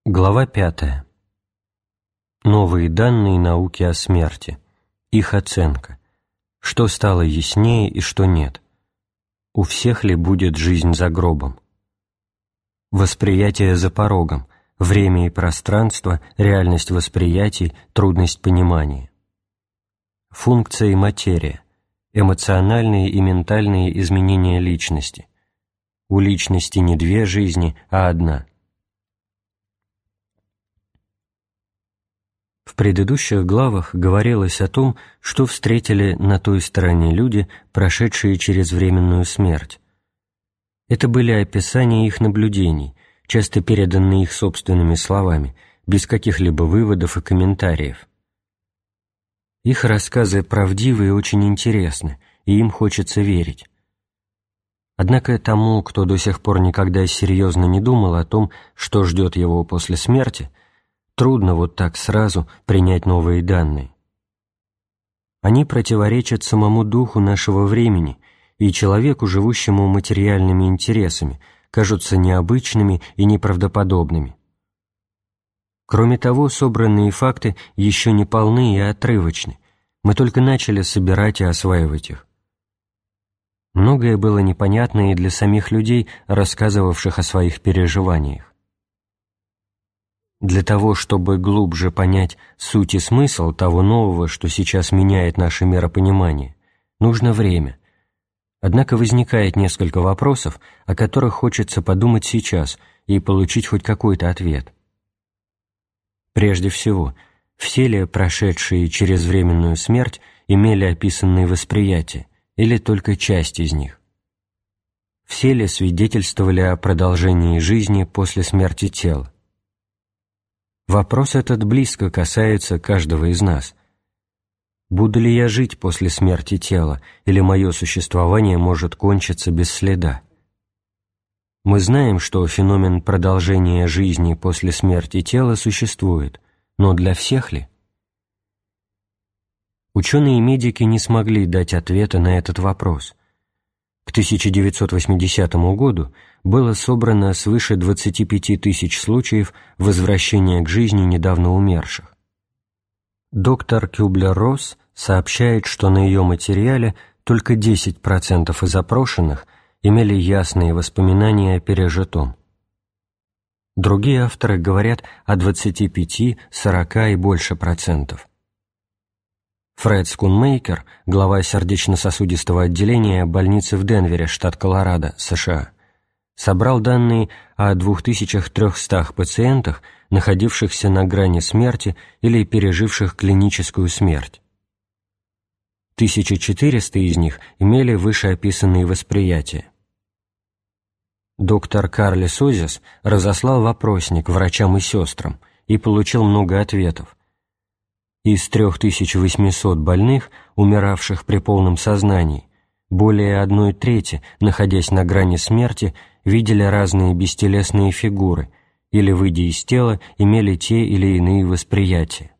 Глава 5. Новые данные науки о смерти. Их оценка. Что стало яснее и что нет. У всех ли будет жизнь за гробом? Восприятие за порогом. Время и пространство, реальность восприятий, трудность понимания. Функция и материя. Эмоциональные и ментальные изменения личности. У личности не две жизни, а одна. В предыдущих главах говорилось о том, что встретили на той стороне люди, прошедшие через временную смерть. Это были описания их наблюдений, часто переданные их собственными словами, без каких-либо выводов и комментариев. Их рассказы правдивы и очень интересны, и им хочется верить. Однако тому, кто до сих пор никогда серьезно не думал о том, что ждет его после смерти, трудно вот так сразу принять новые данные. Они противоречат самому духу нашего времени, и человеку, живущему материальными интересами, кажутся необычными и неправдоподобными. Кроме того, собранные факты еще не полны и отрывочны, мы только начали собирать и осваивать их. Многое было непонятно и для самих людей, рассказывавших о своих переживаниях. Для того, чтобы глубже понять суть и смысл того нового, что сейчас меняет наше миропонимание, нужно время. Однако возникает несколько вопросов, о которых хочется подумать сейчас и получить хоть какой-то ответ. Прежде всего, все ли прошедшие через временную смерть имели описанные восприятия, или только часть из них? Все ли свидетельствовали о продолжении жизни после смерти тела? Вопрос этот близко касается каждого из нас. Буду ли я жить после смерти тела, или мое существование может кончиться без следа? Мы знаем, что феномен продолжения жизни после смерти тела существует, но для всех ли? Ученые и медики не смогли дать ответа на этот вопрос. К 1980 году было собрано свыше 25 тысяч случаев возвращения к жизни недавно умерших. Доктор Кюблер-Росс сообщает, что на ее материале только 10% из опрошенных имели ясные воспоминания о пережитом. Другие авторы говорят о 25, 40 и больше процентов. Фред Скунмейкер, глава сердечно-сосудистого отделения больницы в Денвере, штат Колорадо, США, собрал данные о 2300 пациентах, находившихся на грани смерти или переживших клиническую смерть. 1400 из них имели вышеописанные восприятия. Доктор Карлес Озис разослал вопросник врачам и сестрам и получил много ответов. Из 3800 больных, умиравших при полном сознании, более 1/3, находясь на грани смерти, видели разные бестелесные фигуры или, выйдя из тела, имели те или иные восприятия.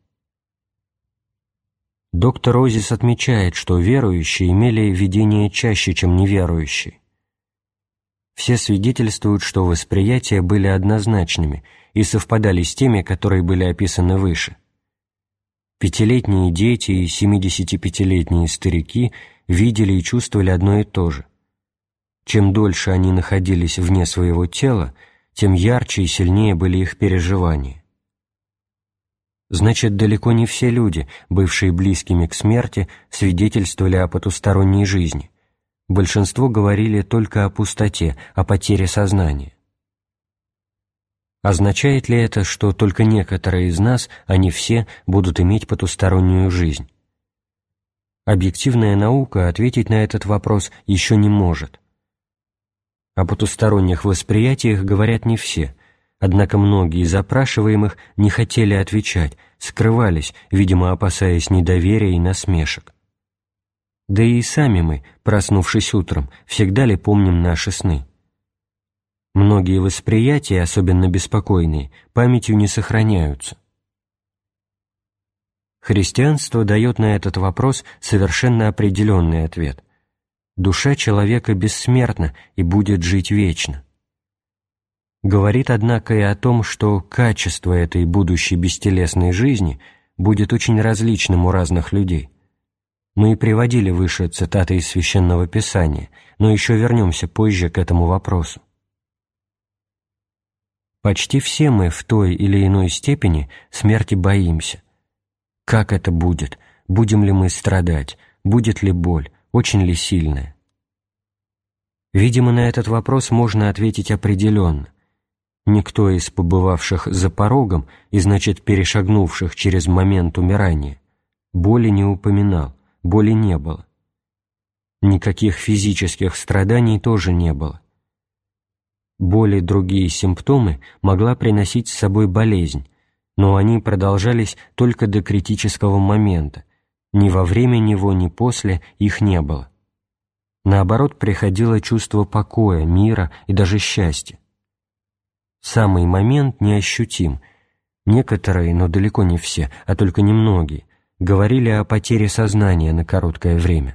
Доктор Озис отмечает, что верующие имели видения чаще, чем неверующие. Все свидетельствуют, что восприятия были однозначными и совпадали с теми, которые были описаны выше. 5-летние дети и 75-летние старики видели и чувствовали одно и то же. Чем дольше они находились вне своего тела, тем ярче и сильнее были их переживания. Значит, далеко не все люди, бывшие близкими к смерти, свидетельствовали о потусторонней жизни. Большинство говорили только о пустоте, о потере сознания. Означает ли это, что только некоторые из нас, а не все, будут иметь потустороннюю жизнь? Объективная наука ответить на этот вопрос еще не может. О потусторонних восприятиях говорят не все, однако многие из опрашиваемых не хотели отвечать, скрывались, видимо, опасаясь недоверия и насмешек. Да и сами мы, проснувшись утром, всегда ли помним наши сны? Многие восприятия, особенно беспокойные, памятью не сохраняются. Христианство дает на этот вопрос совершенно определенный ответ. Душа человека бессмертна и будет жить вечно. Говорит, однако, и о том, что качество этой будущей бестелесной жизни будет очень различным у разных людей. Мы и приводили выше цитаты из Священного Писания, но еще вернемся позже к этому вопросу. Почти все мы в той или иной степени смерти боимся. Как это будет? Будем ли мы страдать? Будет ли боль? Очень ли сильная? Видимо, на этот вопрос можно ответить определенно. Никто из побывавших за порогом и, значит, перешагнувших через момент умирания, боли не упоминал, боли не было. Никаких физических страданий тоже не было. Боли и другие симптомы могла приносить с собой болезнь, но они продолжались только до критического момента. Ни во время него, ни после их не было. Наоборот, приходило чувство покоя, мира и даже счастья. Самый момент неощутим. Некоторые, но далеко не все, а только немногие, говорили о потере сознания на короткое время.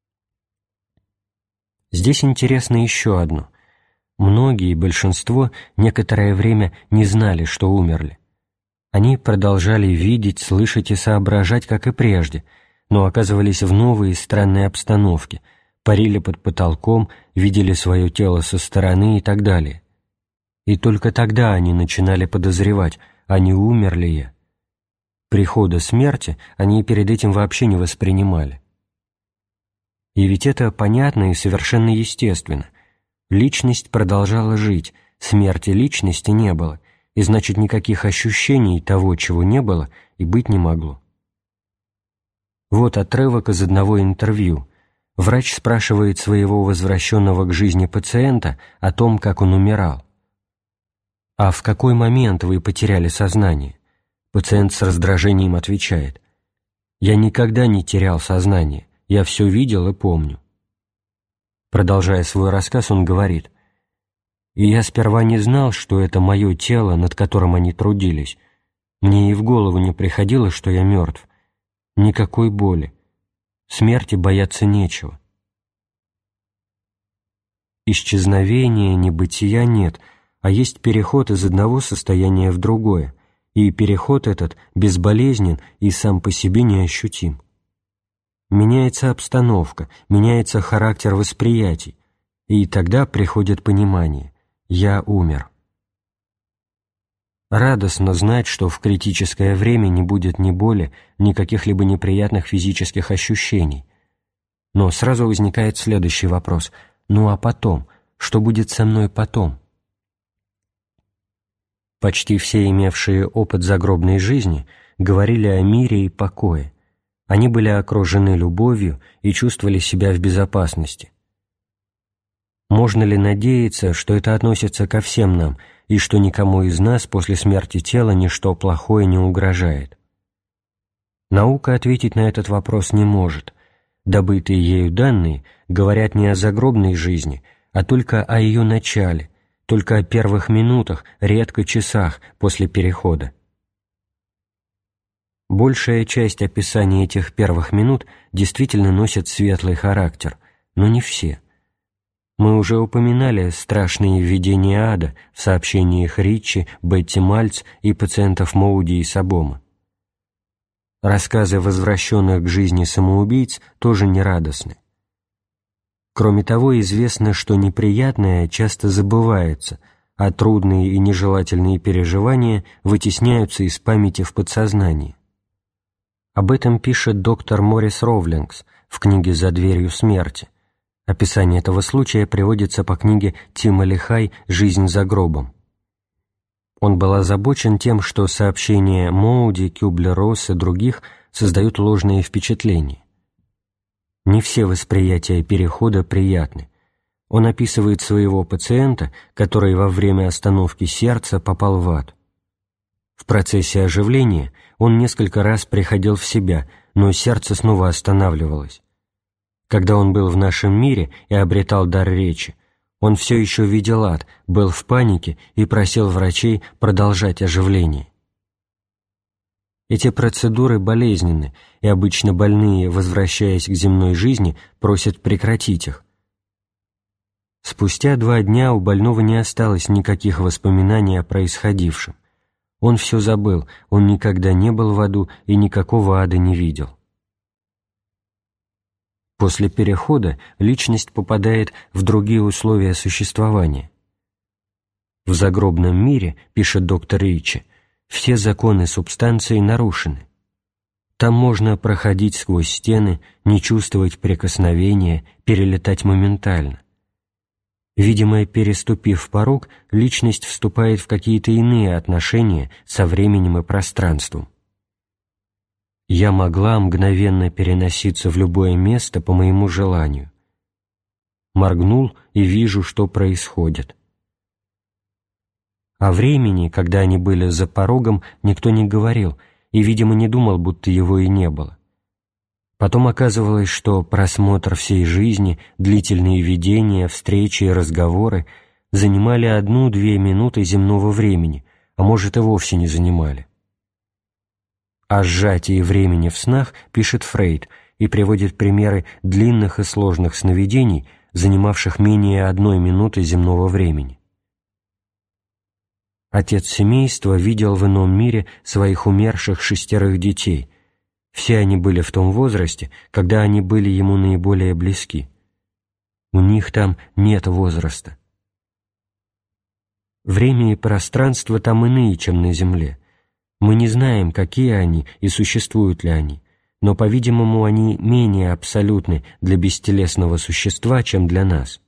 Здесь интересно еще одно. Многие, большинство, некоторое время не знали, что умерли. Они продолжали видеть, слышать и соображать, как и прежде, но оказывались в новой и странной обстановке, парили под потолком, видели свое тело со стороны и так далее. И только тогда они начинали подозревать, а не умер ли я. Прихода смерти они перед этим вообще не воспринимали. И ведь это понятно и совершенно естественно. Личность продолжала жить, смерти личности не было, и значит никаких ощущений того, чего не было, и быть не могло. Вот отрывок из одного интервью. Врач спрашивает своего возвращенного к жизни пациента о том, как он умирал. «А в какой момент вы потеряли сознание?» Пациент с раздражением отвечает: «Я никогда не терял сознание, я все видел и помню». Продолжая свой рассказ, он говорит: «И я сперва не знал, что это мое тело, над которым они трудились. Мне и в голову не приходило, что я мертв. Никакой боли. Смерти бояться нечего». Исчезновения, небытия нет, а есть переход из одного состояния в другое, и переход этот безболезнен и сам по себе неощутим. Меняется обстановка, меняется характер восприятий, и тогда приходит понимание: «Я умер». Радостно знать, что в критическое время не будет ни боли, ни каких-либо неприятных физических ощущений. Но сразу возникает следующий вопрос: ну а потом? Что будет со мной потом? Почти все имевшие опыт загробной жизни говорили о мире и покое. Они были окружены любовью и чувствовали себя в безопасности. Можно ли надеяться, что это относится ко всем нам, и что никому из нас после смерти тела ничто плохое не угрожает? Наука ответить на этот вопрос не может. Добытые ею данные говорят не о загробной жизни, а только о ее начале, только о первых минутах, редко часах после перехода. Большая часть описаний этих первых минут действительно носит светлый характер, но не все. Мы уже упоминали страшные видения ада в сообщениях Ричи, Бетти Мальц и пациентов Моуди и Сабома. Рассказы возвращенных к жизни самоубийц тоже нерадостны. Кроме того, известно, что неприятное часто забывается, а трудные и нежелательные переживания вытесняются из памяти в подсознание. Об этом пишет доктор Морис Ровлингс в книге «За дверью смерти». Описание этого случая приводится по книге Тима Лихай «Жизнь за гробом». Он был озабочен тем, что сообщения Моуди, Кюблер-Росс и других создают ложные впечатления. Не все восприятия перехода приятны. Он описывает своего пациента, который во время остановки сердца попал в ад. В процессе оживления он несколько раз приходил в себя, но сердце снова останавливалось. Когда он был в нашем мире и обретал дар речи, он все еще видел ад, был в панике и просил врачей продолжать оживление. Эти процедуры болезненны, и обычно больные, возвращаясь к земной жизни, просят прекратить их. Спустя 2 дня у больного не осталось никаких воспоминаний о происходившем. Он все забыл, он никогда не был в аду и никакого ада не видел. После перехода личность попадает в другие условия существования. В загробном мире, пишет доктор Ричи, все законы субстанции нарушены. Там можно проходить сквозь стены, не чувствовать прикосновения, перелетать моментально. Видимо, переступив порог, личность вступает в какие-то иные отношения со временем и пространством. Я могла мгновенно переноситься в любое место по моему желанию. Моргнул и вижу, что происходит. О времени, когда они были за порогом, никто не говорил и, видимо, не думал, будто его и не было. Потом оказывалось, что просмотр всей жизни, длительные видения, встречи и разговоры занимали 1-2 минуты земного времени, а может и вовсе не занимали. О сжатии времени в снах пишет Фрейд и приводит примеры длинных и сложных сновидений, занимавших менее 1 минуты земного времени. Отец семейства видел в ином мире своих умерших 6 детей. Все они были в том возрасте, когда они были ему наиболее близки. У них там нет возраста. Время и пространство там иные, чем на Земле. Мы не знаем, какие они и существуют ли они, но, по-видимому, они менее абсолютны для бестелесного существа, чем для нас.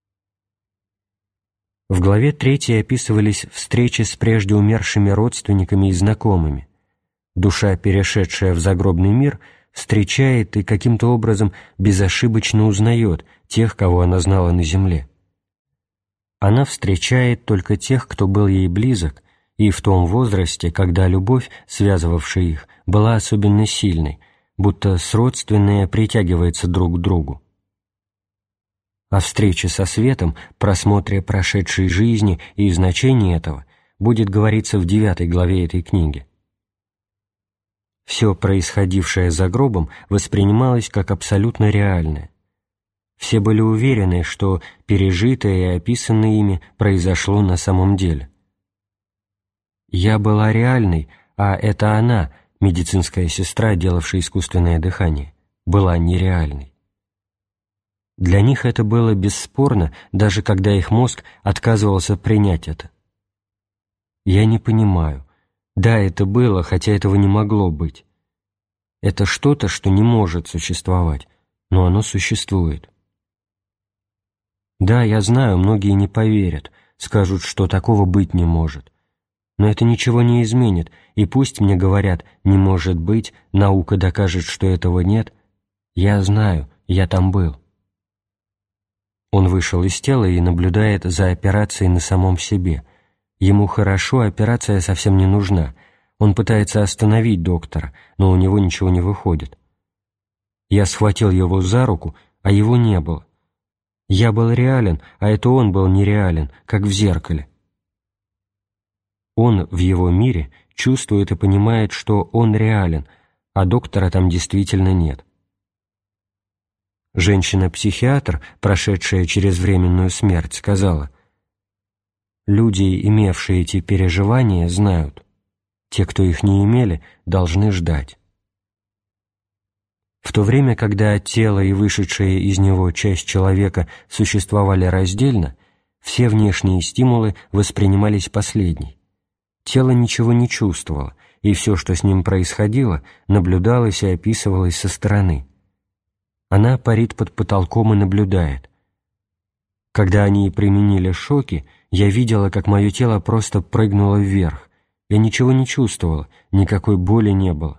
В главе 3 описывались встречи с прежде умершими родственниками и знакомыми. Душа, перешедшая в загробный мир, встречает и каким-то образом безошибочно узнает тех, кого она знала на земле. Она встречает только тех, кто был ей близок, и в том возрасте, когда любовь, связывавшая их, была особенно сильной, будто сродственное притягивается друг к другу. О встрече со светом, просмотре прошедшей жизни и значении этого будет говориться в 9 главе этой книги. Все происходившее за гробом воспринималось как абсолютно реальное. Все были уверены, что пережитое и описанное ими произошло на самом деле. Я была реальной, а это она, медицинская сестра, делавшая искусственное дыхание, была нереальной. Для них это было бесспорно, даже когда их мозг отказывался принять это. Я не понимаю. Да, это было, хотя этого не могло быть. Это что-то, что не может существовать, но оно существует. Да, я знаю, многие не поверят, скажут, что такого быть не может. Но это ничего не изменит, и пусть мне говорят «не может быть», наука докажет, что этого нет. Я знаю, я там был. Он вышел из тела и наблюдает за операцией на самом себе. Ему хорошо, операция совсем не нужна. Он пытается остановить доктора, но у него ничего не выходит. Я схватил его за руку, а его не было. Я был реален, а это он был нереален, как в зеркале. Он в его мире чувствует и понимает, что он реален, а доктора там действительно нет. Женщина-психиатр, прошедшая через временную смерть, сказала: «Люди, имевшие эти переживания, знают. Те, кто их не имели, должны ждать». В то время, когда тело и вышедшая из него часть человека существовали раздельно, все внешние стимулы воспринимались последней. Тело ничего не чувствовало, и все, что с ним происходило, наблюдалось и описывалось со стороны. Она парит под потолком и наблюдает. Когда они применили шоки, я видела, как мое тело просто прыгнуло вверх. Я ничего не чувствовала, никакой боли не было.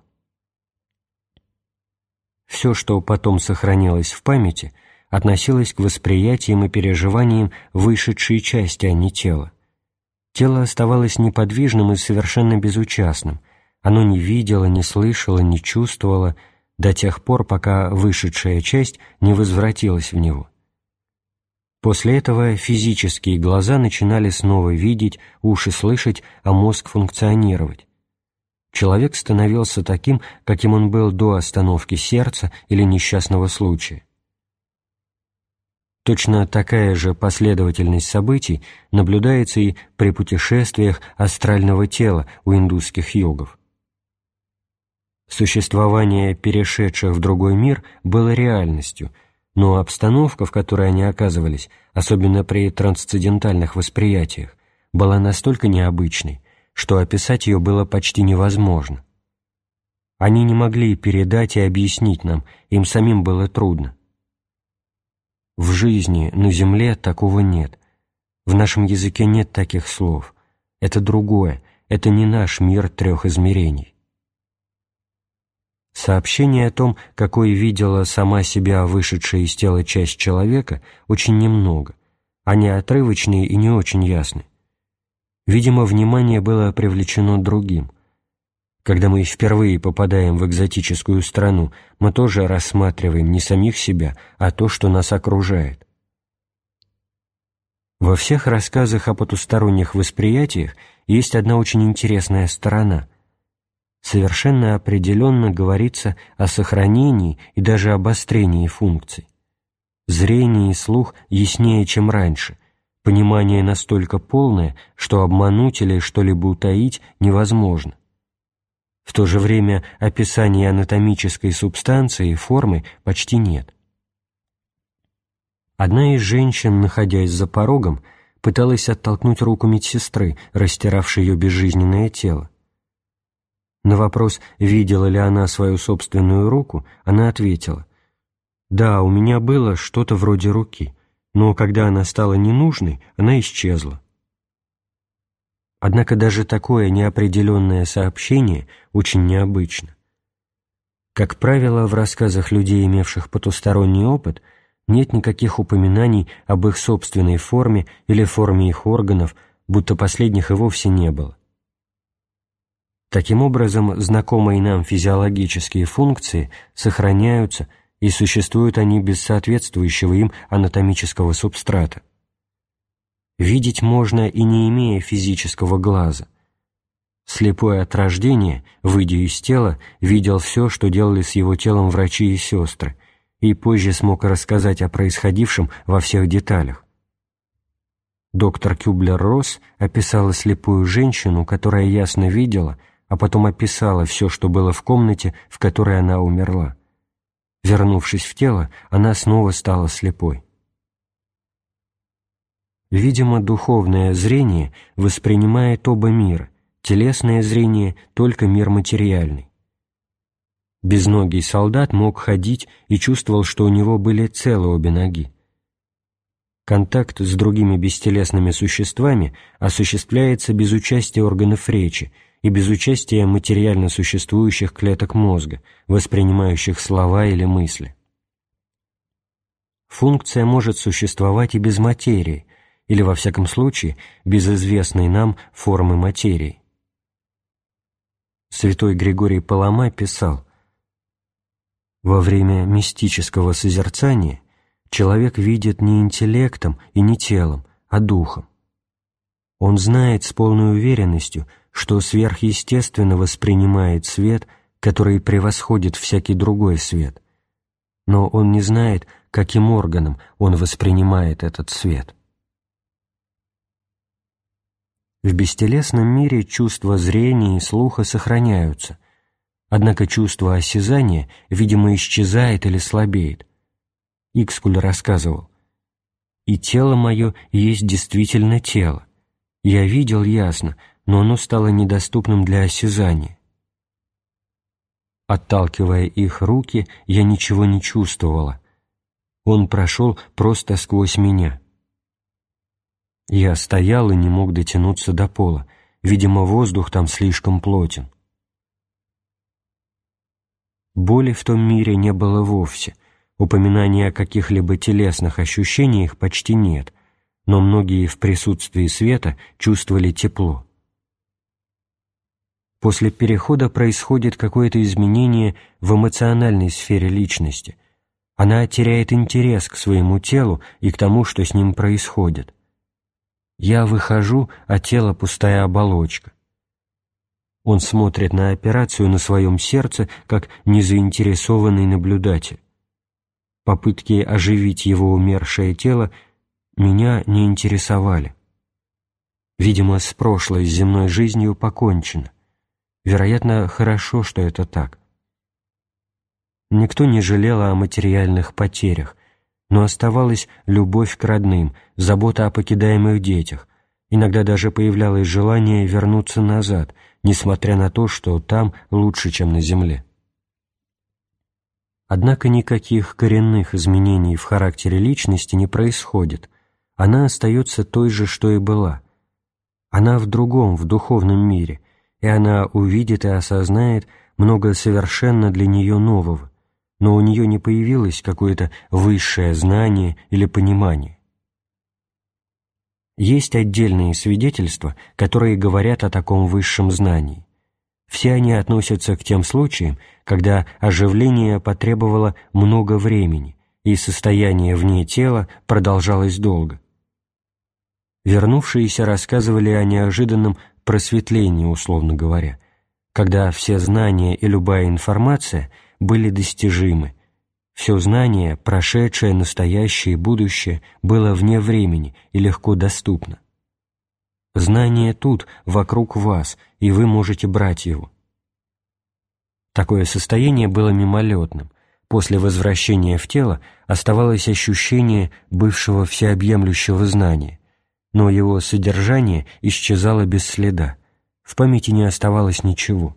Все, что потом сохранилось в памяти, относилось к восприятиям и переживаниям вышедшей части, а не тела. Тело оставалось неподвижным и совершенно безучастным. Оно не видело, не слышало, не чувствовало до тех пор, пока вышедшая часть не возвратилась в него. После этого физические глаза начинали снова видеть, уши слышать, а мозг функционировать. Человек становился таким, каким он был до остановки сердца или несчастного случая. Точно такая же последовательность событий наблюдается и при путешествиях астрального тела у индусских йогов. Существование перешедших в другой мир было реальностью, но обстановка, в которой они оказывались, особенно при трансцендентальных восприятиях, была настолько необычной, что описать ее было почти невозможно. Они не могли передать и объяснить нам, им самим было трудно. В жизни на Земле такого нет. В нашем языке нет таких слов. Это другое, это не наш мир трех измерений. Сообщений о том, какой видела сама себя вышедшая из тела часть человека, очень немного. Они отрывочные и не очень ясны. Видимо, внимание было привлечено другим. Когда мы впервые попадаем в экзотическую страну, мы тоже рассматриваем не самих себя, а то, что нас окружает. Во всех рассказах о потусторонних восприятиях есть одна очень интересная сторона. Совершенно определенно говорится о сохранении и даже обострении функций. Зрение и слух яснее, чем раньше, понимание настолько полное, что обмануть или что-либо утаить невозможно. В то же время описания анатомической субстанции и формы почти нет. Одна из женщин, находясь за порогом, пыталась оттолкнуть руку медсестры, растиравшей ее безжизненное тело. На вопрос, видела ли она свою собственную руку, она ответила: «Да, у меня было что-то вроде руки, но когда она стала ненужной, она исчезла». Однако даже такое неопределенное сообщение очень необычно. Как правило, в рассказах людей, имевших потусторонний опыт, нет никаких упоминаний об их собственной форме или форме их органов, будто последних и вовсе не было. Таким образом, знакомые нам физиологические функции сохраняются, и существуют они без соответствующего им анатомического субстрата. Видеть можно и не имея физического глаза. Слепой от рождения, выйдя из тела, видел все, что делали с его телом врачи и сестры, и позже смог рассказать о происходившем во всех деталях. Доктор Кюблер-Росс описала слепую женщину, которая ясно видела, а потом описала все, что было в комнате, в которой она умерла. Вернувшись в тело, она снова стала слепой. Видимо, духовное зрение воспринимает оба мира, телесное зрение — только мир материальный. Безногий солдат мог ходить и чувствовал, что у него были целы обе ноги. Контакт с другими бестелесными существами осуществляется без участия органов речи и без участия материально существующих клеток мозга, воспринимающих слова или мысли. Функция может существовать и без материи, или, во всяком случае, без известной нам формы материи. Святой Григорий Палама писал: «Во время мистического созерцания человек видит не интеллектом и не телом, а духом. Он знает с полной уверенностью, что сверхъестественно воспринимает свет, который превосходит всякий другой свет, но он не знает, каким органом он воспринимает этот свет». В бестелесном мире чувства зрения и слуха сохраняются, однако чувство осязания, видимо, исчезает или слабеет. Икскуль рассказывал: «И тело мое есть действительно тело. Я видел ясно, но оно стало недоступным для осязания. Отталкивая их руки, я ничего не чувствовала. Он прошел просто сквозь меня. Я стоял и не мог дотянуться до пола. Видимо, воздух там слишком плотен». Боли в том мире не было вовсе. Упоминаний о каких-либо телесных ощущениях почти нет, но многие в присутствии света чувствовали тепло. После перехода происходит какое-то изменение в эмоциональной сфере личности. Она теряет интерес к своему телу и к тому, что с ним происходит. «Я выхожу, а тело — пустая оболочка». Он смотрит на операцию на своем сердце, как незаинтересованный наблюдатель. попытки оживить его умершее тело меня не интересовали. Видимо, с прошлой земной жизнью покончено. Вероятно, хорошо, что это так. Никто не жалел о материальных потерях, но оставалась любовь к родным, забота о покидаемых детях. Иногда даже появлялось желание вернуться назад, несмотря на то, что там лучше, чем на земле. Однако никаких коренных изменений в характере личности не происходит. Она остается той же, что и была. Она в другом, в духовном мире, и она увидит и осознает много совершенно для нее нового, но у нее не появилось какое-то высшее знание или понимание. Есть отдельные свидетельства, которые говорят о таком высшем знании. Все они относятся к тем случаям, когда оживление потребовало много времени, и состояние вне тела продолжалось долго. Вернувшиеся рассказывали о неожиданном просветлении, условно говоря, когда все знания и любая информация были достижимы. Все знание, прошедшее, настоящее и будущее, было вне времени и легко доступно. Знание тут, вокруг вас, и вы можете брать его. Такое состояние было мимолетным. После возвращения в тело оставалось ощущение бывшего всеобъемлющего знания, но его содержание исчезало без следа, в памяти не оставалось ничего.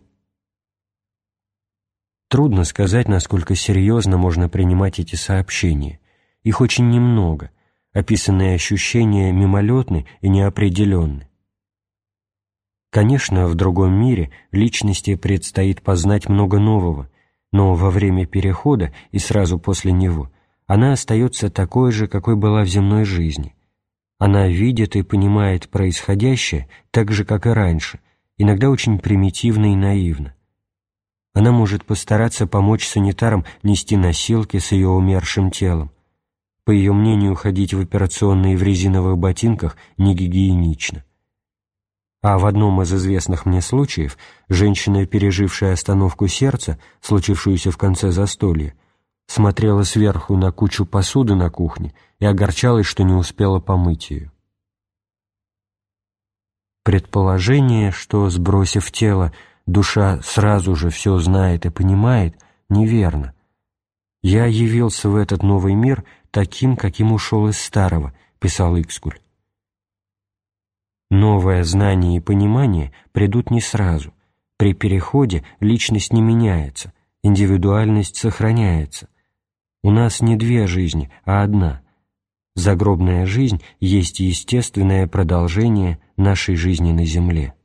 Трудно сказать, насколько серьезно можно принимать эти сообщения. Их очень немного, описанные ощущения мимолетны и неопределенны. Конечно, в другом мире личности предстоит познать много нового, но во время перехода и сразу после него она остается такой же, какой была в земной жизни. Она видит и понимает происходящее так же, как и раньше, иногда очень примитивно и наивно. Она может постараться помочь санитарам нести носилки с ее умершим телом. По ее мнению, ходить в операционные в резиновых ботинках не гигиенично. А в одном из известных мне случаев женщина, пережившая остановку сердца, случившуюся в конце застолья, смотрела сверху на кучу посуды на кухне и огорчалась, что не успела помыть ее. Предположение, что, сбросив тело, душа сразу же все знает и понимает, неверно. «Я явился в этот новый мир таким, каким ушел из старого», — писал Икскуль. Новое знание и понимание придут не сразу. При переходе личность не меняется, индивидуальность сохраняется. У нас не две жизни, а одна. Загробная жизнь есть естественное продолжение нашей жизни на земле.